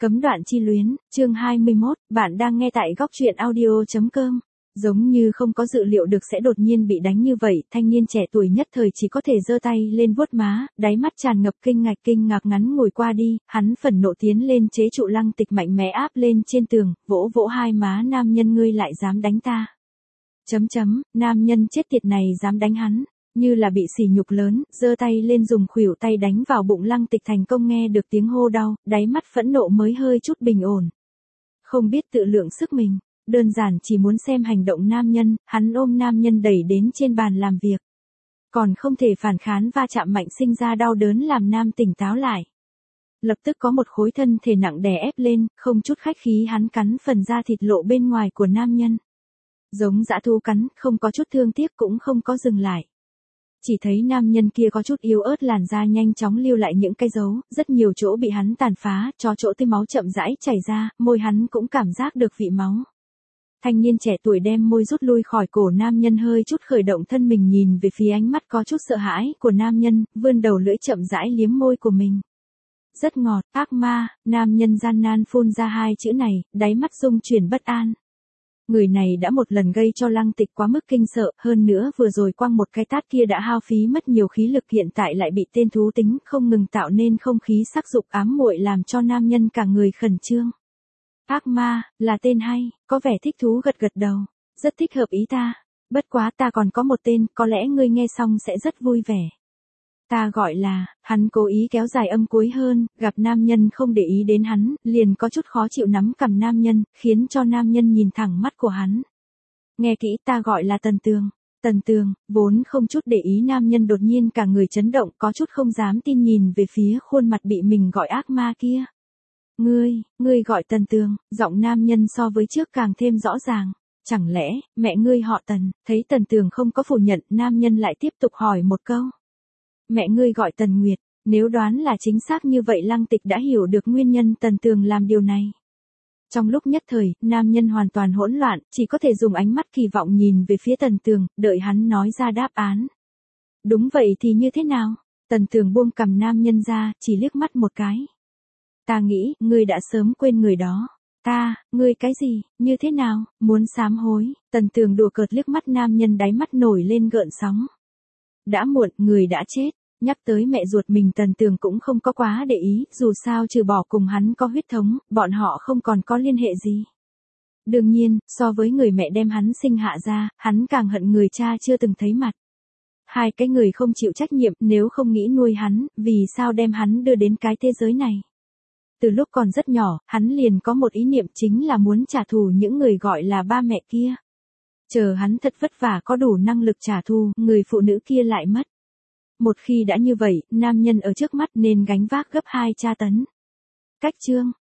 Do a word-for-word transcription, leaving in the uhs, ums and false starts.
Cấm đoạn chi luyến, chương hai mươi mốt, bạn đang nghe tại góc truyện audio chấm com. Giống như không có dự liệu được sẽ đột nhiên bị đánh như vậy, thanh niên trẻ tuổi nhất thời chỉ có thể giơ tay lên vuốt má, đáy mắt tràn ngập kinh ngạc kinh ngạc ngắn ngồi qua đi, hắn phẫn nộ tiến lên chế trụ Lăng Tịch mạnh mẽ áp lên trên tường, vỗ vỗ hai má nam nhân ngươi lại dám đánh ta. Chấm chấm, nam nhân chết tiệt này dám đánh hắn. Như là bị sỉ nhục lớn, giơ tay lên dùng khuỷu tay đánh vào bụng Lăng Tịch thành công nghe được tiếng hô đau, đáy mắt phẫn nộ mới hơi chút bình ổn. Không biết tự lượng sức mình, đơn giản chỉ muốn xem hành động nam nhân, hắn ôm nam nhân đẩy đến trên bàn làm việc. Còn không thể phản kháng va chạm mạnh sinh ra đau đớn làm nam tỉnh táo lại. Lập tức có một khối thân thể nặng đè ép lên, không chút khách khí hắn cắn phần da thịt lộ bên ngoài của nam nhân. Giống dã thú cắn, không có chút thương tiếc cũng không có dừng lại. Chỉ thấy nam nhân kia có chút yếu ớt làn da nhanh chóng lưu lại những cái dấu, rất nhiều chỗ bị hắn tàn phá, cho chỗ tươi máu chậm rãi chảy ra, môi hắn cũng cảm giác được vị máu. Thanh niên trẻ tuổi đem môi rút lui khỏi cổ nam nhân hơi chút khởi động thân mình nhìn về phía ánh mắt có chút sợ hãi của nam nhân, vươn đầu lưỡi chậm rãi liếm môi của mình. Rất ngọt, ác ma, nam nhân gian nan phun ra hai chữ này, đáy mắt rung chuyển bất an. Người này đã một lần gây cho Lăng Tịch quá mức kinh sợ, hơn nữa vừa rồi quăng một cái tát kia đã hao phí mất nhiều khí lực hiện tại lại bị tên thú tính không ngừng tạo nên không khí sắc dục ám muội làm cho nam nhân cả người khẩn trương. Ác ma, là tên hay, có vẻ thích thú gật gật đầu, rất thích hợp ý ta, bất quá ta còn có một tên, có lẽ ngươi nghe xong sẽ rất vui vẻ. Ta gọi là, hắn cố ý kéo dài âm cuối hơn, gặp nam nhân không để ý đến hắn, liền có chút khó chịu nắm cầm nam nhân, khiến cho nam nhân nhìn thẳng mắt của hắn. Nghe kỹ, ta gọi là Tần Tường. Tần Tường, vốn không chút để ý nam nhân đột nhiên cả người chấn động, có chút không dám tin nhìn về phía khuôn mặt bị mình gọi ác ma kia. Ngươi, ngươi gọi Tần Tường, giọng nam nhân so với trước càng thêm rõ ràng. Chẳng lẽ, mẹ ngươi họ Tần, thấy Tần Tường không có phủ nhận, nam nhân lại tiếp tục hỏi một câu. Mẹ ngươi gọi Tần Nguyệt, nếu đoán là chính xác như vậy Lăng Tịch đã hiểu được nguyên nhân Tần Tường làm điều này. Trong lúc nhất thời, nam nhân hoàn toàn hỗn loạn, chỉ có thể dùng ánh mắt kỳ vọng nhìn về phía Tần Tường, đợi hắn nói ra đáp án. Đúng vậy thì như thế nào? Tần Tường buông cầm nam nhân ra, chỉ liếc mắt một cái. Ta nghĩ, ngươi đã sớm quên người đó. Ta, ngươi cái gì, như thế nào, muốn sám hối? Tần Tường đùa cợt liếc mắt nam nhân đáy mắt nổi lên gợn sóng. Đã muộn, người đã chết. Nhắc tới mẹ ruột mình Tần Tường cũng không có quá để ý, dù sao trừ bỏ cùng hắn có huyết thống, bọn họ không còn có liên hệ gì. Đương nhiên, so với người mẹ đem hắn sinh hạ ra, hắn càng hận người cha chưa từng thấy mặt. Hai cái người không chịu trách nhiệm, nếu không nghĩ nuôi hắn, vì sao đem hắn đưa đến cái thế giới này. Từ lúc còn rất nhỏ, hắn liền có một ý niệm chính là muốn trả thù những người gọi là ba mẹ kia. Chờ hắn thật vất vả có đủ năng lực trả thù, người phụ nữ kia lại mất. Một khi đã như vậy, nam nhân ở trước mắt nên gánh vác gấp hai tra tấn. Cách chương,